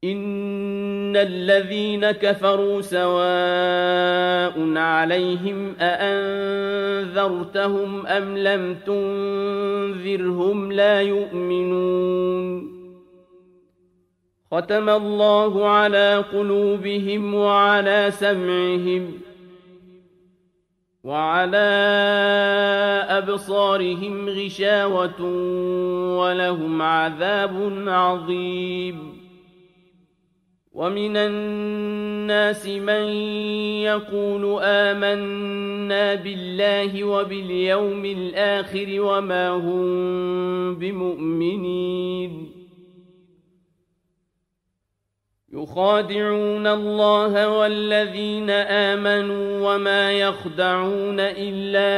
إن الذين كفروا سواء عليهم أأنذرتهم أم لم تنذرهم لا يؤمنون ختم الله على قلوبهم وعلى سمعهم وعلى أبصارهم غشاوة ولهم عذاب عظيم ومن الناس من يقول آمنا بالله وباليوم الآخر وما هم بمؤمنين يخادعون الله والذين آمنوا وما يخدعون إلا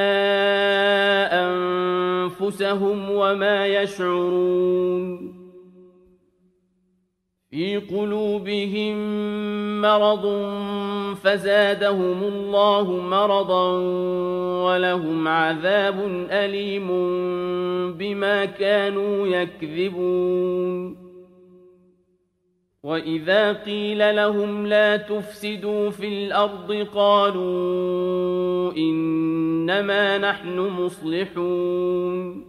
أنفسهم وما يشعرون في قلوبهم مرض فزادهم الله مرضا ولهم عذاب أليم بما كانوا يكذبون وإذا قيل لهم لا تفسدوا في الأرض قالوا إنما نحن مصلحون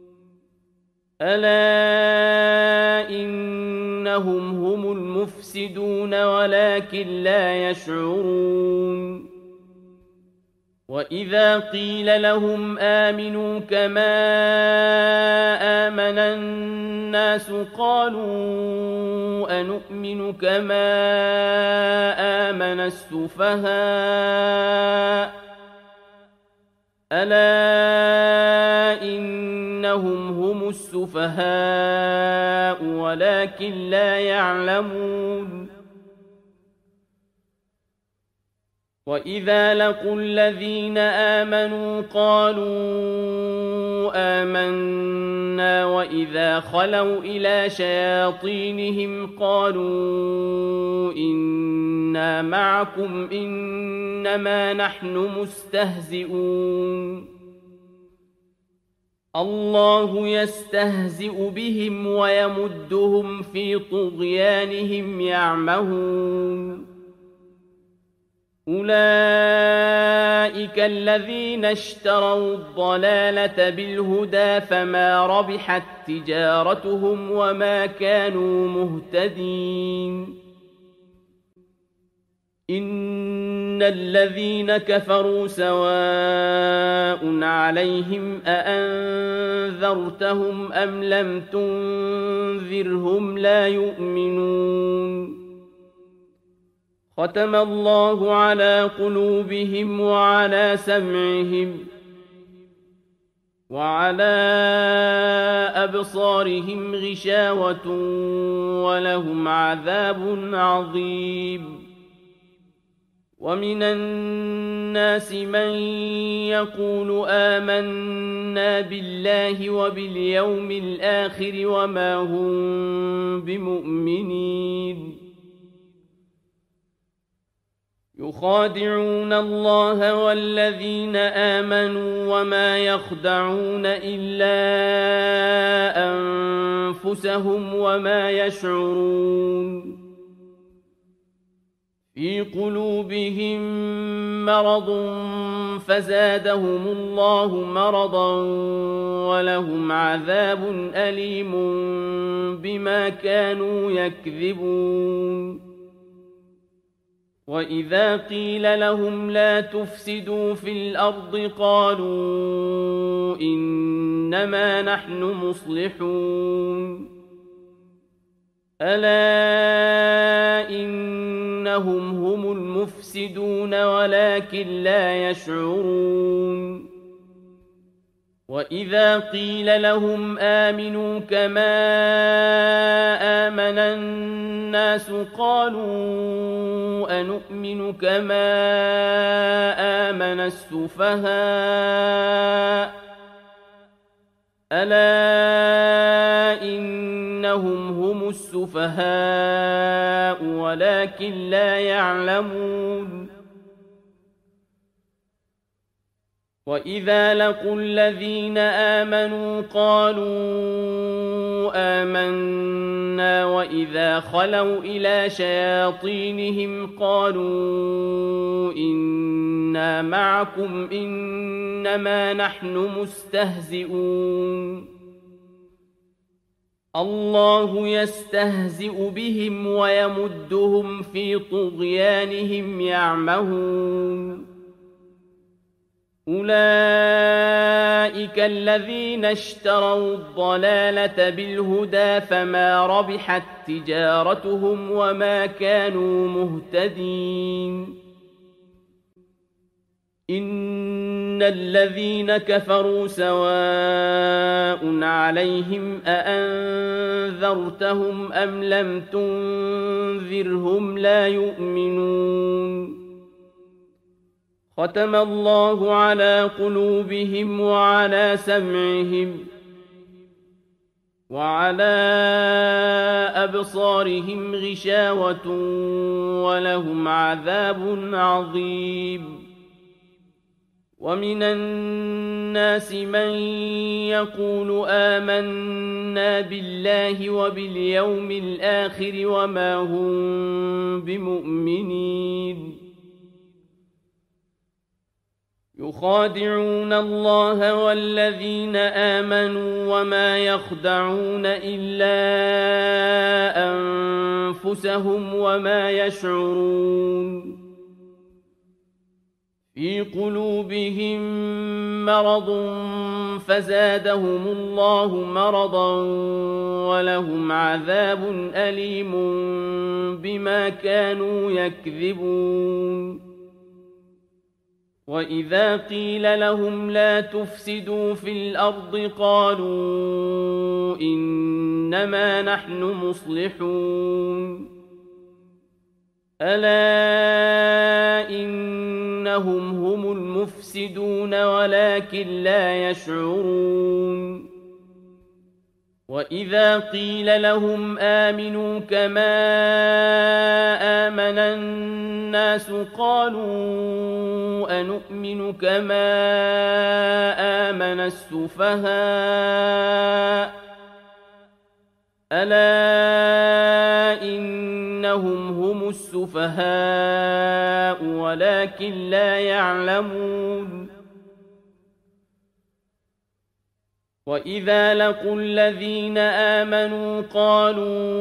ألا إنهم هم المفسدون ولكن لا يشعرون وإذا قيل لهم آمنوا كما آمن الناس قالوا أنؤمن كما آمن السفهاء ألا إنهم هم السفهاء ولكن لا يعلمون وإذا لقوا الذين آمنوا قالوا آمنا وإذا خلوا إلى شياطينهم قالوا إنا معكم إنما نحن مستهزئون الله يستهزئ بهم ويمدهم في طغيانهم يعمهون أولئك الذين اشتروا الضلالة بالهدى فما ربحت تجارتهم وما كانوا مهتدين إن الذين كفروا سواء عليهم أأنذرتهم أم لم تنذرهم لا يؤمنون ختم الله على قلوبهم وعلى سمعهم وعلى أبصارهم غشاوة ولهم عذاب عظيم ومن الناس من يقول آمنا بالله وباليوم الآخر وما هم بمؤمنين يخادعون الله والذين آمنوا وما يخدعون إلا أنفسهم وما يشعرون في قلوبهم مرض فزادهم الله مرضا ولهم عذاب أليم بما كانوا يكذبون وإذا قيل لهم لا تفسدوا في الأرض قالوا إنما نحن مصلحون ألا إنهم هم المفسدون ولكن لا يشعرون وإذا قيل لهم آمنوا كما آمن الناس قالوا أنؤمن كما آمن السفهاء ألا إنهم هم السفهاء ولكن لا يعلمون وإذا لقوا الذين آمنوا قالوا آمنا وإذا خلوا إلى شياطينهم قالوا إنا معكم إنما نحن مستهزئون الله يستهزئ بهم ويمدهم في طغيانهم يعمهون أولئك الذين اشتروا الضلالة بالهدى فما ربحت تجارتهم وما كانوا مهتدين إن الذين كفروا سواء عليهم أأنذرتهم أم لم تنذرهم لا يؤمنون ختم الله على قلوبهم وعلى سمعهم وعلى أبصارهم غشاوة ولهم عذاب عظيم ومن الناس من يقول آمنا بالله وباليوم الآخر وما هم بمؤمنين يخادعون الله والذين آمنوا وما يخدعون إلا أنفسهم وما يشعرون في قلوبهم مرض فزادهم الله مرضا ولهم عذاب أليم بما كانوا يكذبون وإذا قيل لهم لا تفسدوا في الأرض قالوا إنما نحن مصلحون ألا إنهم هم المفسدون ولكن لا يشعرون وإذا قيل لهم آمنوا كما آمن الناس قالوا أنؤمن كما آمن السفهاء ألا إنهم هم السفهاء ولكن لا يعلمون وإذا لقوا الذين آمنوا قالوا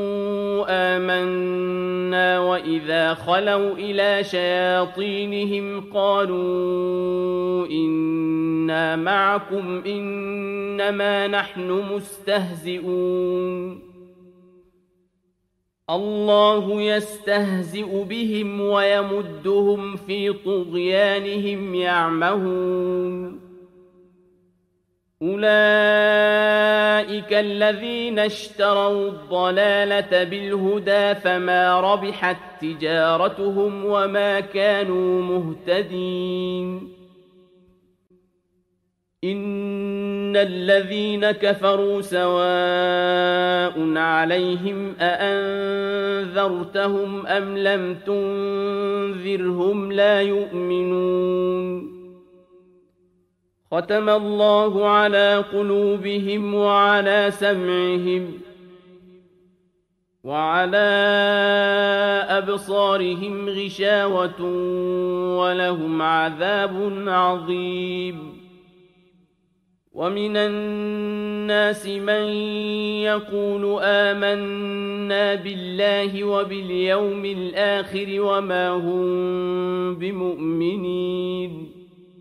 آمنا وإذا خلوا إلى شياطينهم قالوا إنا معكم إنما نحن مستهزئون الله يستهزئ بهم ويمدهم في طغيانهم يعمهون أولئك الذين اشتروا الضلالة بالهدى فما ربحت تجارتهم وما كانوا مهتدين إن الذين كفروا سواء عليهم أأنذرتهم أم لم تنذرهم لا يؤمنون ختم الله على قلوبهم وعلى سمعهم وعلى أبصارهم غشاوة ولهم عذاب عظيم ومن الناس من يقول آمنا بالله وباليوم الآخر وما هم بمؤمنين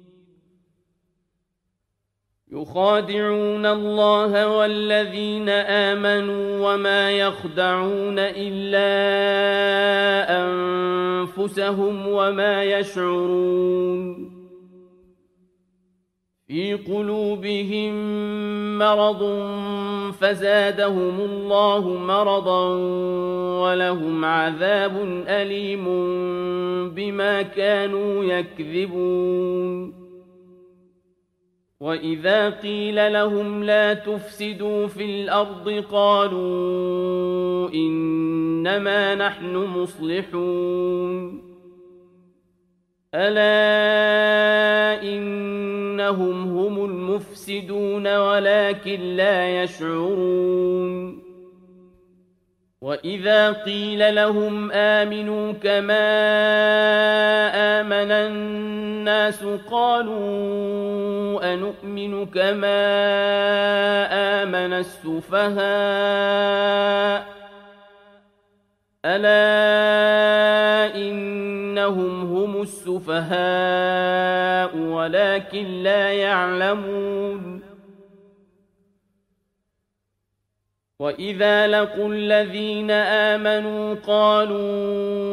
يخادعون الله والذين آمنوا وما يخدعون إلا أنفسهم وما يشعرون في قلوبهم مرض فزادهم الله مرضا ولهم عذاب أليم بما كانوا يكذبون وإذا قيل لهم لا تفسدوا في الأرض قالوا إنما نحن مصلحون ألا إن إنهم هم المفسدون ولكن لا يشعرون وإذا قيل لهم آمنوا كما آمن الناس قالوا أنؤمن كما آمن السفهاء ألا إنهم هم السفهاء ولكن لا يعلمون وإذا لقوا الذين آمنوا قالوا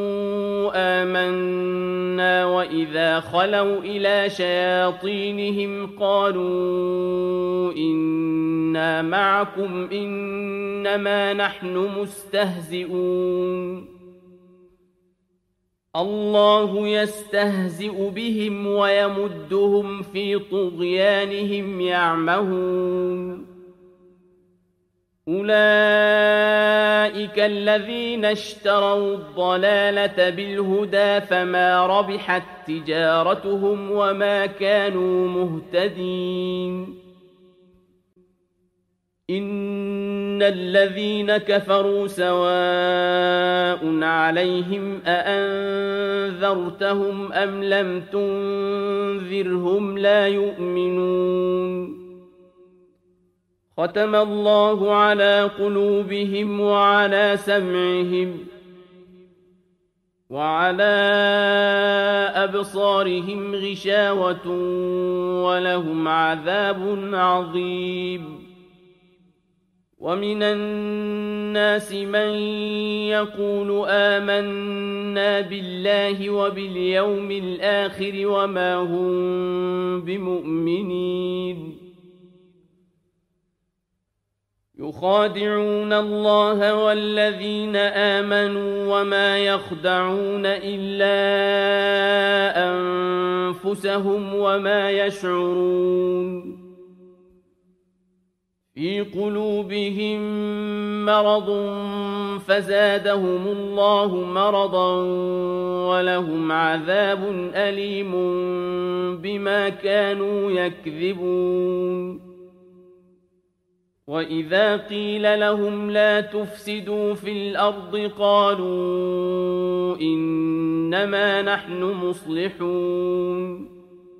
آمنا وإذا خلوا إلى شياطينهم قالوا إنا معكم إنما نحن مستهزئون الله يستهزئ بهم ويمدهم في طغيانهم يعمهون أولئك الذين اشتروا الضلالة بالهدى فما ربحت تجارتهم وما كانوا مهتدين إن الذين كفروا سواء عليهم أأنذرتهم أم لم تنذرهم لا يؤمنون ختم الله على قلوبهم وعلى سمعهم وعلى أبصارهم غشاوة ولهم عذاب عظيم ومن الناس من يقول آمنا بالله وباليوم الآخر وما هم بمؤمنين يخادعون الله والذين آمنوا وما يخدعون إلا أنفسهم وما يشعرون في قلوبهم مرض فزادهم الله مرضا ولهم عذاب أليم بما كانوا يكذبون وإذا قيل لهم لا تفسدوا في الأرض قالوا إنما نحن مصلحون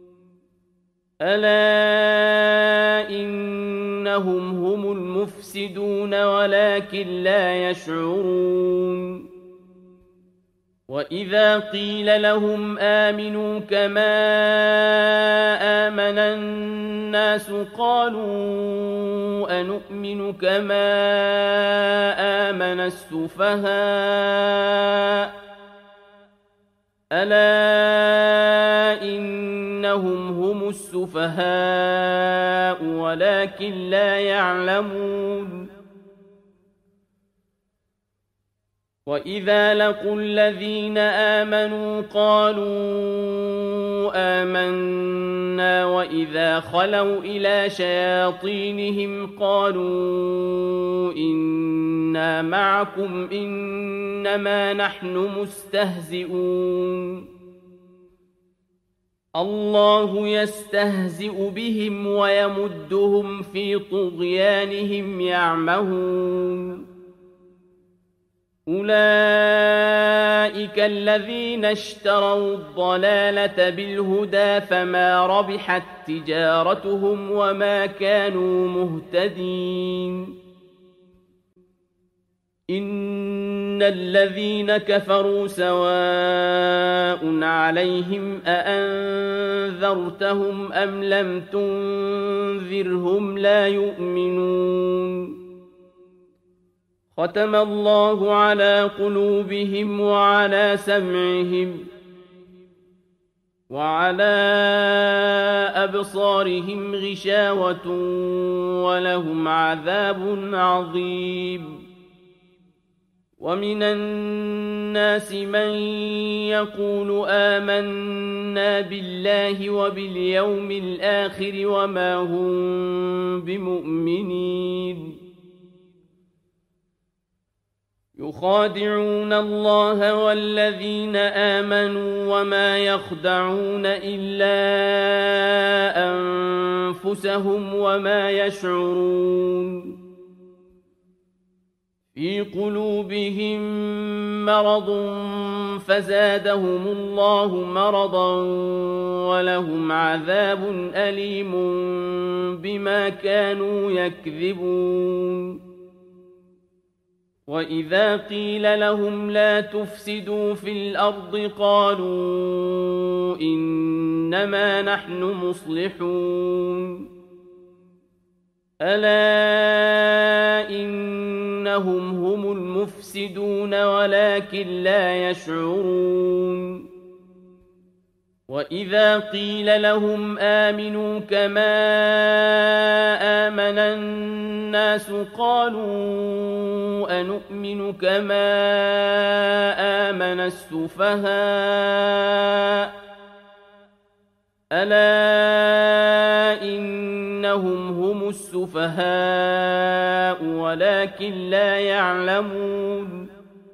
ألا إنهم هم المفسدون ولكن لا يشعرون وإذا قيل لهم آمنوا كما آمن الناس قالوا أنؤمن كما آمن السفهاء ألا إنهم هم السفهاء ولكن لا يعلمون وإذا لقوا الذين آمنوا قالوا آمنا وإذا خلوا إلى شياطينهم قالوا إنا معكم إنما نحن مستهزئون الله يستهزئ بهم ويمدهم في طغيانهم يعمهون أولئك الذين اشتروا الضلالة بالهدى فما ربحت تجارتهم وما كانوا مهتدين إن الذين كفروا سواء عليهم أأنذرتهم أم لم تنذرهم لا يؤمنون ختم الله على قلوبهم وعلى سمعهم وعلى أبصارهم غشاوة ولهم عذاب عظيم ومن الناس من يقول آمنا بالله وباليوم الآخر وما هم بمؤمنين يخادعون الله والذين آمنوا وما يخدعون إلا أنفسهم وما يشعرون في قلوبهم مرض فزادهم الله مرضا ولهم عذاب أليم بما كانوا يكذبون وإذا قيل لهم لا تفسدوا في الأرض قالوا إنما نحن مصلحون ألا إنهم هم المفسدون ولكن لا يشعرون وإذا قيل لهم آمنوا كما آمن الناس قالوا أنؤمن كما آمن السفهاء ألا إنهم هم السفهاء ولكن لا يعلمون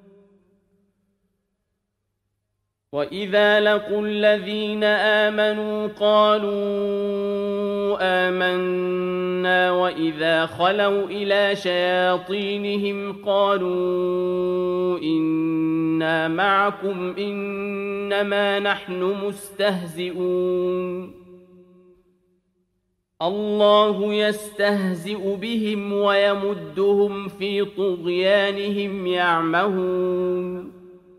وإذا لقوا الذين آمنوا قالوا آمنا وإذا خلوا إلى شياطينهم قالوا إنا معكم إنما نحن مستهزئون الله يستهزئ بهم ويمدهم في طغيانهم يعمهون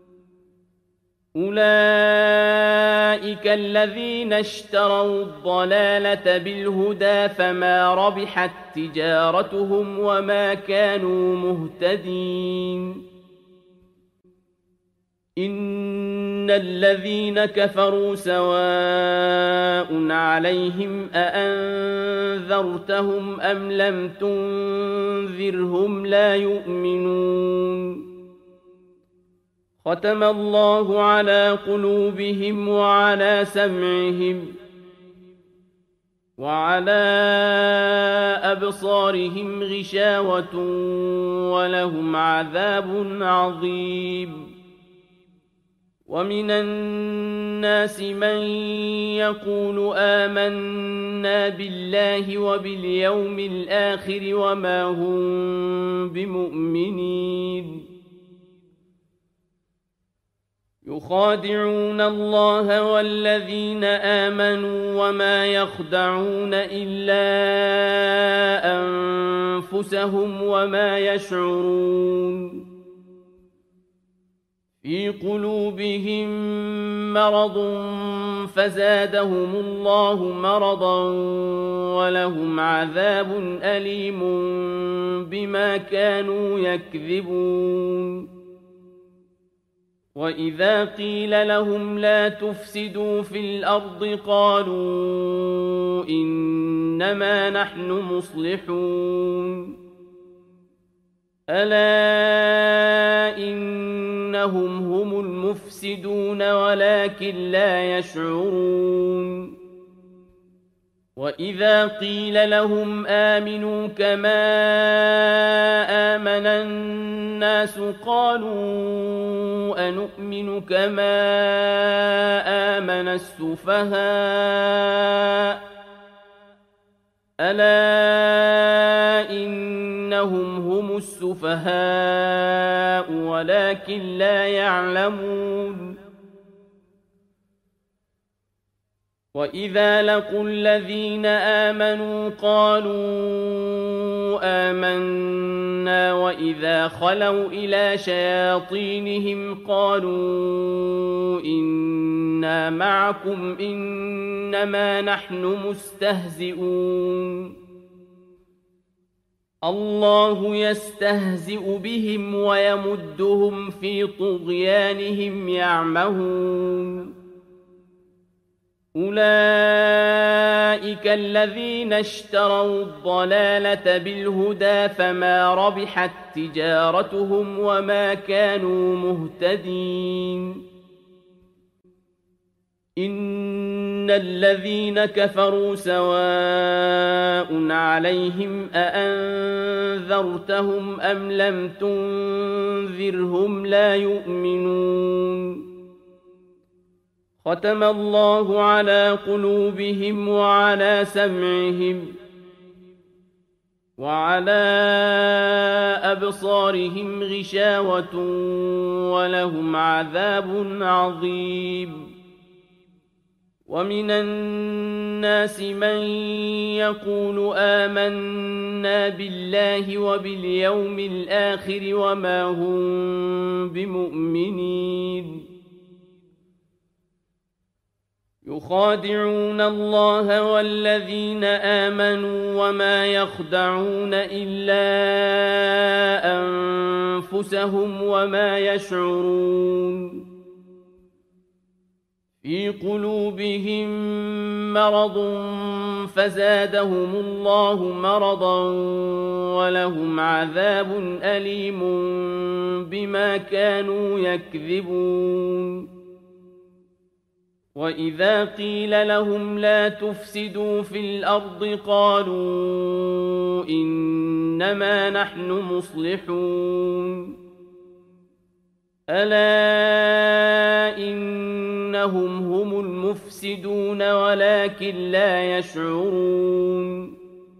أولئك الذين اشتروا الضلالة بالهدى فما ربحت تجارتهم وما كانوا مهتدين إن الذين كفروا سواء عليهم أأنذرتهم أم لم تنذرهم لا يؤمنون ختم الله على قلوبهم وعلى سمعهم وعلى أبصارهم غشاوة ولهم عذاب عظيم ومن الناس من يقول آمنا بالله وباليوم الآخر وما هم بمؤمنين يخادعون الله والذين آمنوا وما يخدعون إلا أنفسهم وما يشعرون في قلوبهم مرض فزادهم الله مرضا ولهم عذاب أليم بما كانوا يكذبون وإذا قيل لهم لا تفسدوا في الأرض قالوا إنما نحن مصلحون ألا إنهم هم المفسدون ولكن لا يشعرون وإذا قيل لهم آمنوا كما آمن الناس قالوا أنؤمن كما آمن السفهاء ألا إنهم هم السفهاء ولكن لا يعلمون وإذا لقوا الذين آمنوا قالوا آمنا وإذا خلوا إلى شياطينهم قالوا إنا معكم إنما نحن مستهزئون الله يستهزئ بهم ويمدهم في طغيانهم يعمهون أولئك الذين اشتروا الضلالة بالهدى فما ربحت تجارتهم وما كانوا مهتدين إن الذين كفروا سواء عليهم أأنذرتهم أم لم تنذرهم لا يؤمنون ختم الله على قلوبهم وعلى سمعهم وعلى أبصارهم غشاوة ولهم عذاب عظيم ومن الناس من يقول آمنا بالله وباليوم الآخر وما هم بمؤمنين يخادعون الله والذين آمنوا وما يخدعون إلا أنفسهم وما يشعرون في قلوبهم مرض فزادهم الله مرضا ولهم عذاب أليم بما كانوا يكذبون وإذا قيل لهم لا تفسدوا في الأرض قالوا إنما نحن مصلحون ألا إنهم هم المفسدون ولكن لا يشعرون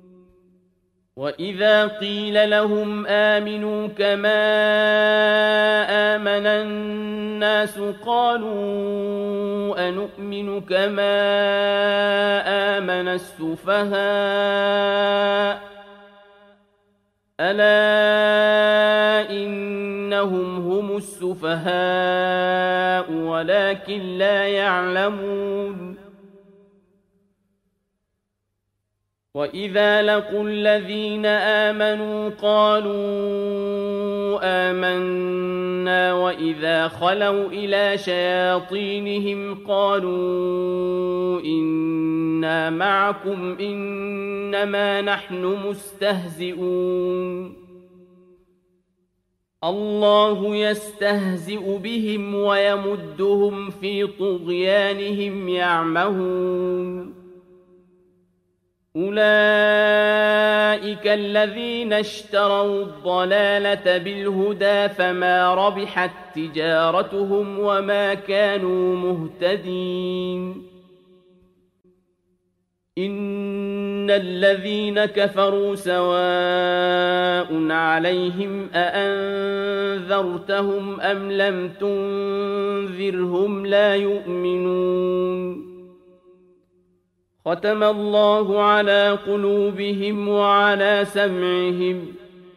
وإذا قيل لهم آمنوا كما آمن الناس قالوا أنؤمن كما آمن السفهاء ألا إنهم هم السفهاء ولكن لا يعلمون وإذا لقوا الذين آمنوا قالوا آمنا وإذا خلوا إلى شياطينهم قالوا إنا معكم إنما نحن مستهزئون الله يستهزئ بهم ويمدهم في طغيانهم يعمهون أولئك الذين اشتروا الضلالة بالهدى فما ربحت تجارتهم وما كانوا مهتدين إن الذين كفروا سواء عليهم أأنذرتهم أم لم تنذرهم لا يؤمنون ختم الله على قلوبهم وعلى سمعهم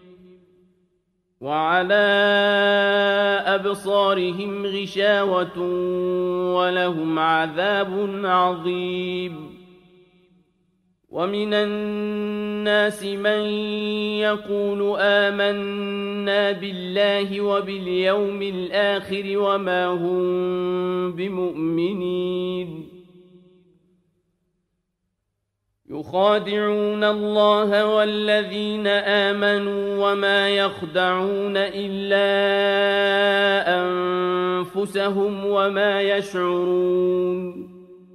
وعلى أبصارهم غشاوة ولهم عذاب عظيم ومن الناس من يقول آمنا بالله وباليوم الآخر وما هم بمؤمنين يخادعون الله والذين آمنوا وما يخدعون إلا أنفسهم وما يشعرون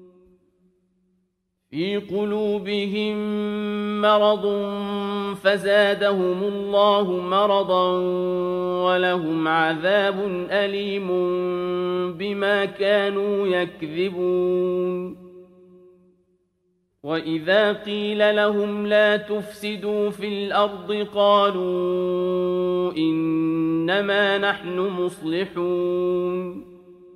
في قلوبهم مرض فزادهم الله مرضا ولهم عذاب أليم بما كانوا يكذبون وإذا قيل لهم لا تفسدوا في الأرض قالوا إنما نحن مصلحون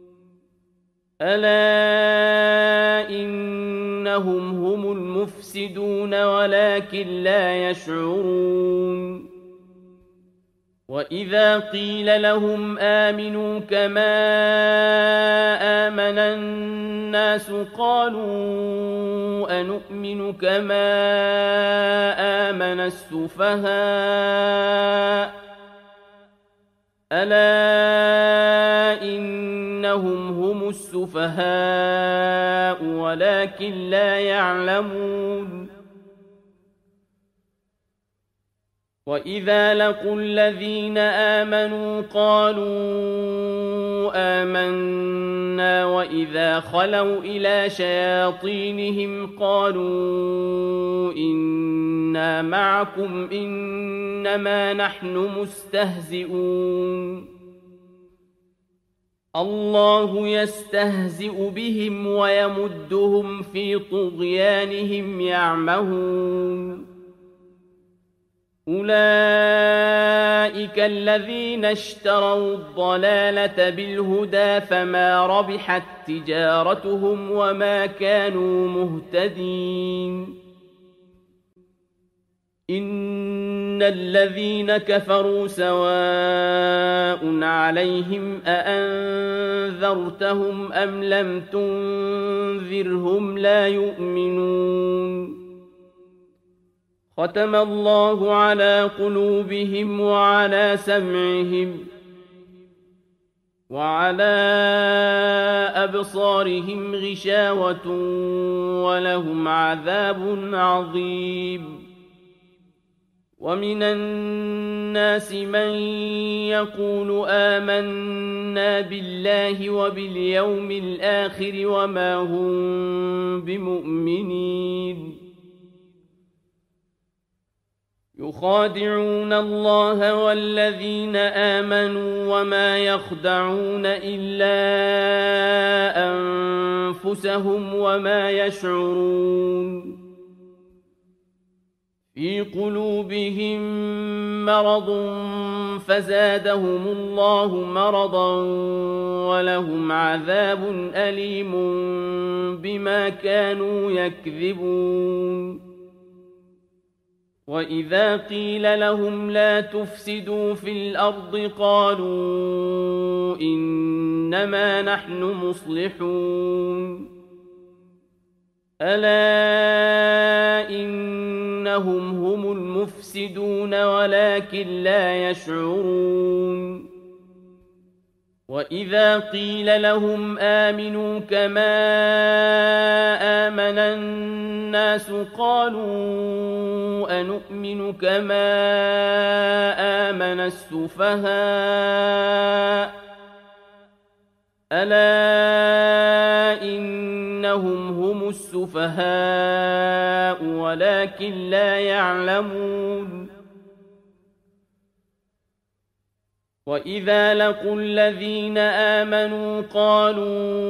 ألا إنهم هم المفسدون ولكن لا يشعرون وإذا قيل لهم آمنوا كما آمن الناس قالوا أنؤمن كما آمن السفهاء ألا إنهم هم السفهاء ولكن لا يعلمون وإذا لقوا الذين آمنوا قالوا آمنا وإذا خلوا إلى شياطينهم قالوا إنا معكم إنما نحن مستهزئون الله يستهزئ بهم ويمدهم في طغيانهم يعمهون أولئك الذين اشتروا الضلالة بالهدى فما ربحت تجارتهم وما كانوا مهتدين إن الذين كفروا سواء عليهم أأنذرتهم أم لم تنذرهم لا يؤمنون ختم الله على قلوبهم وعلى سمعهم وعلى أبصارهم غشاوة ولهم عذاب عظيم ومن الناس من يقول آمنا بالله وباليوم الآخر وما هم بمؤمنين يخادعون الله والذين آمنوا وما يخدعون إلا أنفسهم وما يشعرون في قلوبهم مرض فزادهم الله مرضا ولهم عذاب أليم بما كانوا يكذبون وإذا قيل لهم لا تفسدوا في الأرض قالوا إنما نحن مصلحون ألا إنهم هم المفسدون ولكن لا يشعرون وإذا قيل لهم آمنوا كما آمن الناس قالوا أنؤمن كما آمن السفهاء ألا إنهم هم السفهاء ولكن لا يعلمون وإذا لقوا الذين آمنوا قالوا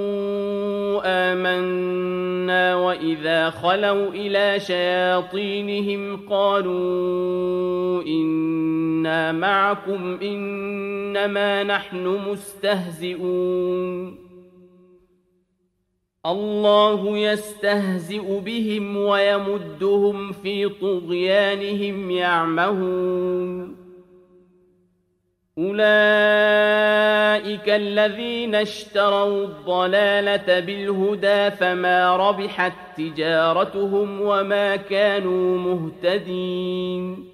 آمنا وإذا خلوا إلى شياطينهم قالوا إنا معكم إنما نحن مستهزئون الله يستهزئ بهم ويمدهم في طغيانهم يعمهون أولئك الذين اشتروا الضلالة بالهدى فما ربحت تجارتهم وما كانوا مهتدين